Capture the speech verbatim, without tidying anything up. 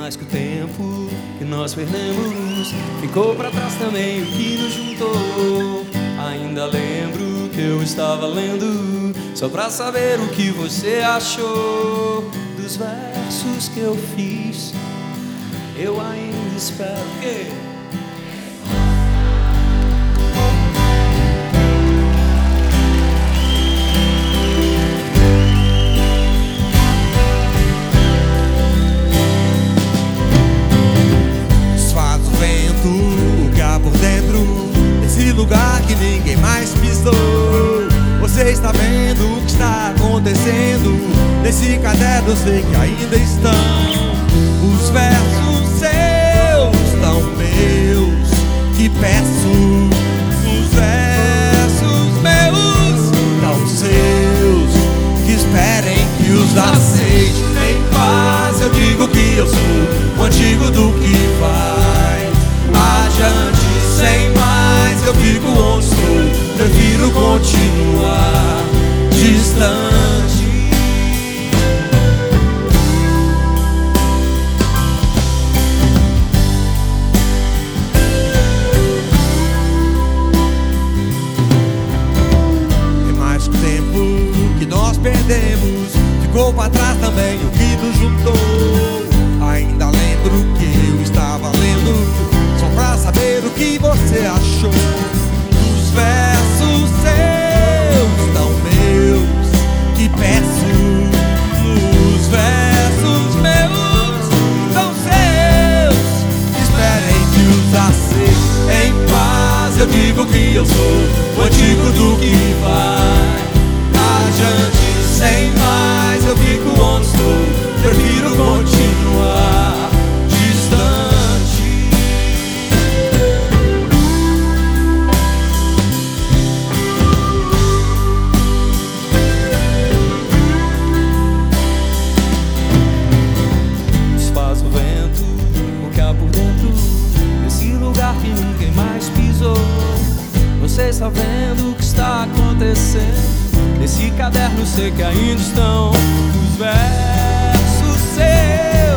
mais que o tempo que nós perdemos, ficou pra trás também o que nos juntou. Ainda lembro que eu estava lendo só pra saber o que você achou dos versos que eu fiz. Eu ainda espero que desfaz o vento, o que há por dentro desse lugar que ninguém mais pisou. Você está vendo o que está acontecendo nesse caderno, sei que ainda estão os versos seus, tão meus, que peço. Os versos meus, tão seus, que esperem que os aceite. Em paz eu digo que eu sou o antigo do que vai adiante. Sem mais eu fico onde estou, prefiro continuar distante. Perdemos, ficou pra trás também o que nos juntou. Ainda lembro que eu estava lendo só pra saber o que você achou dos versos seus, tão meus, que peço. Os versos meus, tão seus, que esperem que os aceite. Em paz eu digo que eu sou o antigo do que vai adiante. Sem mais eu fico onde estou, prefiro continuar distante. Desfaz o vento, o que há por dentro desse lugar que ninguém mais pisou. Você está vendo o que está acontecendo nesse caderno, sei que ainda estão os versos seus.